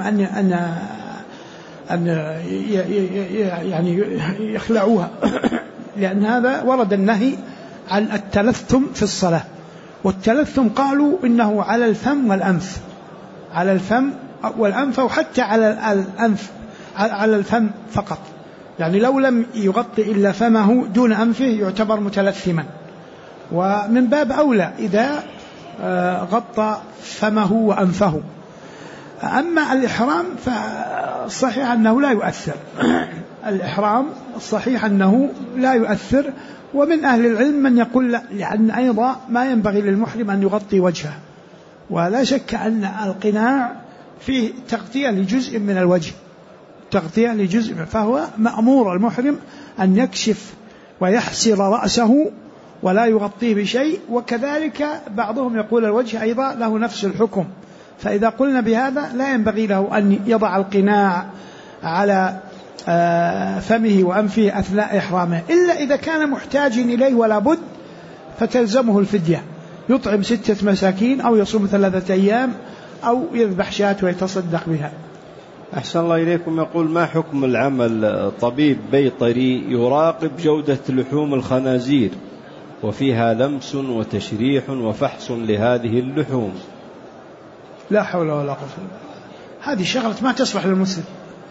[SPEAKER 1] أن يعني يخلعوها، لأن هذا ورد النهي عن التلثم في الصلاة، والتلثم قالوا إنه على الفم والأنف، على الفم والأنف، أو حتى على الأنف، على الفم فقط، يعني لو لم يغطي إلا فمه دون أنفه يعتبر متلثما، ومن باب أولى إذا غطى فمه وأنفه. أما الإحرام فالصحيح أنه لا يؤثر، الإحرام الصحيح أنه لا يؤثر. ومن أهل العلم من يقول لا، لأن أيضا ما ينبغي للمحرم أن يغطي وجهه، ولا شك أن القناع فيه تغطية لجزء من الوجه، تغطية لجزء، فهو مأمور المحرم أن يكشف ويحسر رأسه ولا يغطيه بشيء. وكذلك بعضهم يقول الوجه أيضا له نفس الحكم، فإذا قلنا بهذا لا ينبغي له أن يضع القناع على فمه وأنفه أثناء إحرامه، إلا إذا كان محتاجا إليه ولا بد، فتلزمه الفدية، يطعم 6 مساكين أو يصوم 3 أيام أو يذبح شاة ويتصدق بها.
[SPEAKER 2] أحسن الله إليكم. يقول: ما حكم العمل طبيب بيطري يراقب جودة لحوم الخنازير وفيها لمس وتشريح وفحص لهذه اللحوم؟
[SPEAKER 1] لا حول ولا قوة إلا بالله، هذه شغلة ما تصلح للمسلم،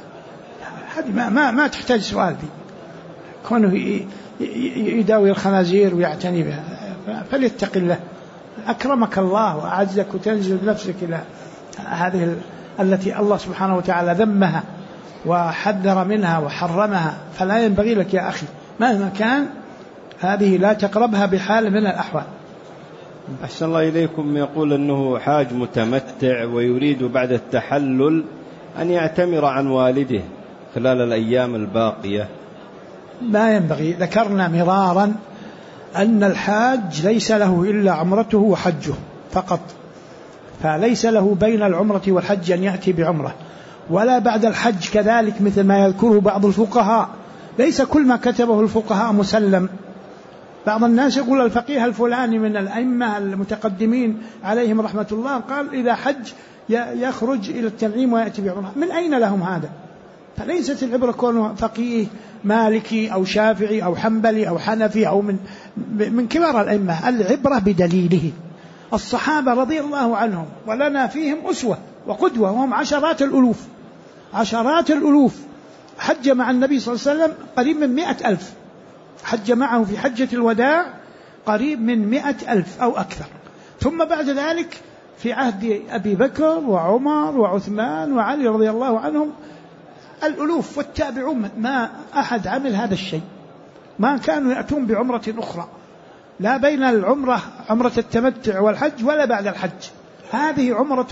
[SPEAKER 1] هذه ما تحتاج سؤال دي، كونه يداوي الخنازير ويعتني بها، فليتق الله، أكرمك الله وأعزك وتنزل نفسك إلى هذه التي الله سبحانه وتعالى ذمها وحذر منها وحرمها، فلا ينبغي لك يا أخي مهما كان هذه لا تقربها بحال من الأحوال.
[SPEAKER 2] أحسن الله إليكم. يقول أنه حاج متمتع ويريد بعد التحلل أن يعتمر عن والده خلال الأيام الباقية.
[SPEAKER 1] ما ينبغي، ذكرنا مرارا أن الحاج ليس له إلا عمرته وحجه فقط، فليس له بين العمرة والحج أن يأتي بعمرة، ولا بعد الحج كذلك، مثل ما يذكره بعض الفقهاء. ليس كل ما كتبه الفقهاء مسلم، بعض الناس يقول الفقيه الفلاني من الأئمة المتقدمين عليهم رحمة الله قال إذا حج يخرج إلى التنعيم ويأتي بعمرة، من أين لهم هذا؟ فليست العبرة كونه فقيه مالكي أو شافعي أو حنبلي أو حنفي أو من كبار الأئمة، العبرة بدليله. الصحابة رضي الله عنهم ولنا فيهم أسوة وقدوة، وهم عشرات الألوف حج مع النبي صلى الله عليه وسلم قريب من 100,000، حج معه في حجة الوداع قريب من 100,000 أو أكثر، ثم بعد ذلك في عهد أبي بكر وعمر وعثمان وعلي رضي الله عنهم الألوف، والتابعون ما أحد عمل هذا الشيء، ما كانوا يأتون بعمرة أخرى، لا بين عمرة التمتع والحج ولا بعد الحج، هذه عمرة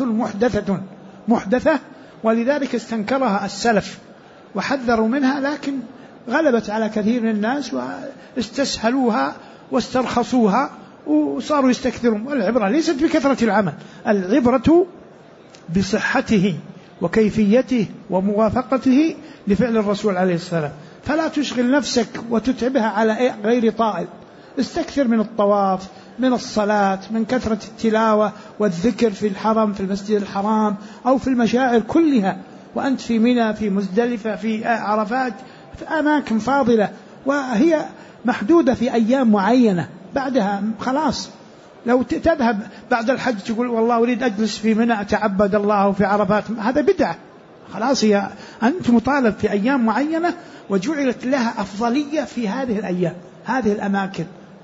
[SPEAKER 1] محدثة، ولذلك استنكرها السلف وحذروا منها، لكن غلبت على كثير من الناس واستسهلوها واسترخصوها وصاروا يستكثرون. والعبرة ليست بكثرة العمل، العبرة بصحته وكيفيته وموافقته لفعل الرسول عليه السلام. فلا تشغل نفسك وتتعبها على غير طائل، استكثر من الطواف، من الصلاة، من كثرة التلاوة والذكر في الحرم، في المسجد الحرام أو في المشاعر كلها، وأنت في منى، في مزدلفة، في عرفات، في أماكن فاضلة، وهي محدودة في أيام معينة، بعدها خلاص. لو تذهب بعد الحج تقول والله أريد أجلس في منى أتعبد الله في عرفات، هذا بدعة، خلاص هي أنت مطالب في أيام معينة وجعلت لها أفضلية في هذه الأيام، هذه الأماكن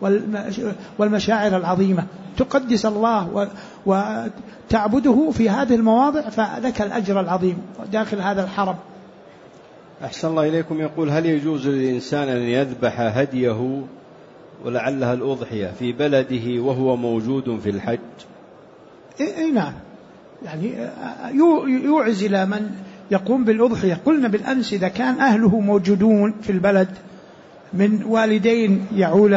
[SPEAKER 1] والمشاعر العظيمة، تقدس الله وتعبده في هذه المواضع، فلك الأجر العظيم داخل هذا الحرم.
[SPEAKER 2] أحسن الله إليكم. يقول: هل يجوز للإنسان أن يذبح هديه ولعلها الأضحية في بلده وهو موجود في الحج؟
[SPEAKER 1] نعم، يعني يعزل من يقوم بالأضحية. قلنا بالأمس إذا كان أهله موجودون في البلد من والدين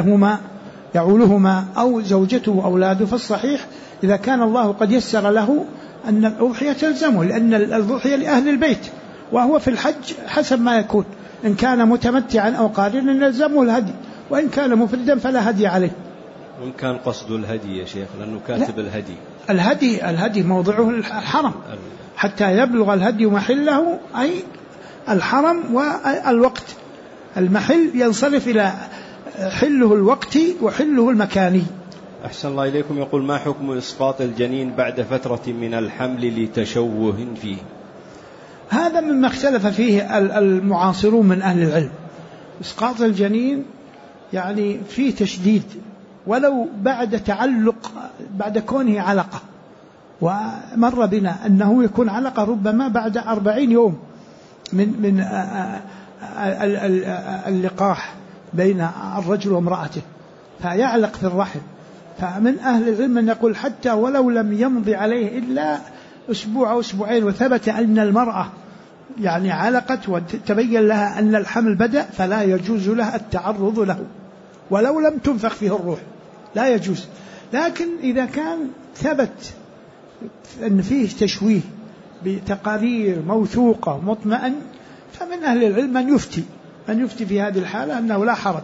[SPEAKER 1] يعولهما أو زوجته وأولاده، فالصحيح إذا كان الله قد يسر له أن الأضحية تلزمه، لأن الأضحية لأهل البيت وهو في الحج حسب ما يكون، إن كان متمتعا أو قارنا يلزمه الهدي، وإن كان مفردا فلا هدي عليه.
[SPEAKER 2] وإن كان قصد الهدي يا شيخ، لأنه كاتب
[SPEAKER 1] الهدي موضعه الحرم حتى يبلغ الهدي محله، أي الحرم والوقت، المحل ينصرف إلى حله الوقتي وحله المكاني،
[SPEAKER 2] أحسن الله إليكم. يقول: ما حكم إسقاط الجنين بعد فترة من الحمل لتشوه فيه؟
[SPEAKER 1] هذا مما اختلف فيه المعاصرون من أهل العلم. إسقاط الجنين يعني فيه تشديد، ولو بعد تعلق، بعد كونه علقة، ومر بنا أنه يكون علقة ربما بعد 40 يوم من اللقاح بين الرجل وامرأته فيعلق في الرحم. فمن أهل العلم من يقول حتى ولو لم يمضي عليه إلا أسبوع أو أسبوعين وثبت أن المرأة يعني علقت وتبين لها أن الحمل بدأ، فلا يجوز لها التعرض له ولو لم تنفخ فيه الروح، لا يجوز. لكن إذا كان ثبت أن فيه تشويه بتقارير موثوقة مطمئن، فمن أهل العلم من يفتي في هذه الحالة أنه لا حرج،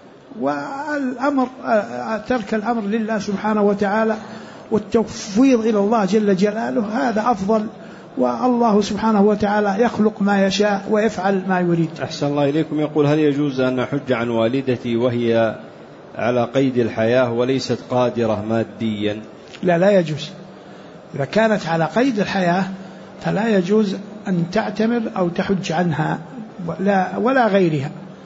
[SPEAKER 1] والأمر ترك الأمر لله سبحانه وتعالى والتفويض إلى الله جل جلاله هذا أفضل، والله سبحانه وتعالى يخلق ما يشاء ويفعل ما يريد.
[SPEAKER 2] أحسن الله إليكم. يقول: هل يجوز أن أحج عن والدتي وهي على قيد الحياة وليست قادرة ماديا؟
[SPEAKER 1] لا يجوز. إذا كانت على قيد الحياة فلا يجوز أن تعتمر أو تحج عنها ولا غيرها،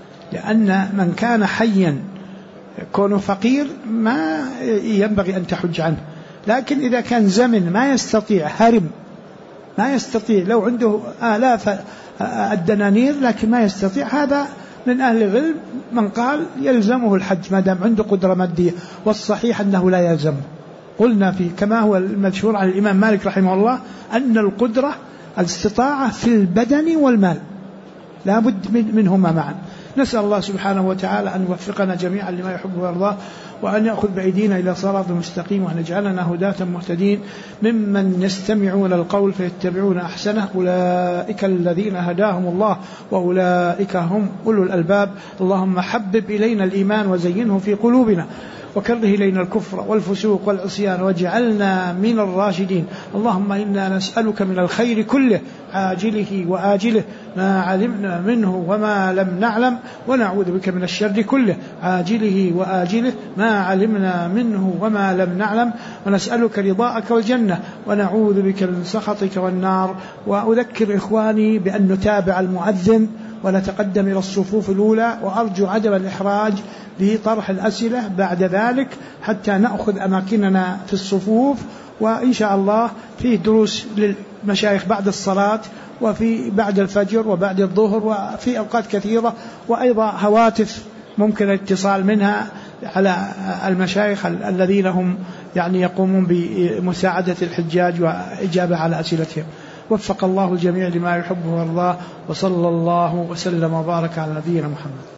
[SPEAKER 1] لأن من كان حيا كونه فقير ما ينبغي أن تحج عنه. لكن إذا كان زمن ما يستطيع، هرم ما يستطيع، لو عنده آلاف الدنانير لكن ما يستطيع، هذا من أهل العلم من قال يلزمه الحج ما دام عنده قدرة مادية، والصحيح أنه لا يلزمه. قلنا كما هو المشهور عن الإمام مالك رحمه الله أن القدرة الاستطاعة في البدن والمال، لا بد منهما معا. نسأل الله سبحانه وتعالى أن يوفقنا جميعا لما يحب ويرضاه، وأن يأخذ بأيدينا إلى صراط مستقيم، وأن يجعلنا هداة مهتدين ممن يستمعون القول فيتبعون أحسنه، أولئك الذين هداهم الله وأولئك هم أولو الألباب. اللهم حبب إلينا الإيمان وزينه في قلوبنا، وكره إلينا الكفر والفسوق والعصيان واجعلنا من الراشدين. اللهم إنا نسألك من الخير كله عاجله وآجله ما علمنا منه وما لم نعلم، ونعوذ بك من الشر كله عاجله وآجله ما علمنا منه وما لم نعلم، ونسألك رضاءك والجنة، ونعوذ بك من سخطك والنار. وأذكر إخواني بأن نتابع المؤذن ونتقدم إلى الصفوف الأولى، وأرجو عدم الإحراج بطرح الأسئلة بعد ذلك حتى نأخذ أماكننا في الصفوف. وإن شاء الله في دروس للمشايخ بعد الصلاة، وفي بعد الفجر وبعد الظهر، وفي أوقات كثيرة، وأيضا هواتف ممكن الاتصال منها على المشايخ الذين هم يعني يقومون بمساعدة الحجاج وإجابة على أسئلتهم. وفق الله الجميع لما يحبه ويرضاه، وصلى الله وسلم وبارك على نبينا محمد.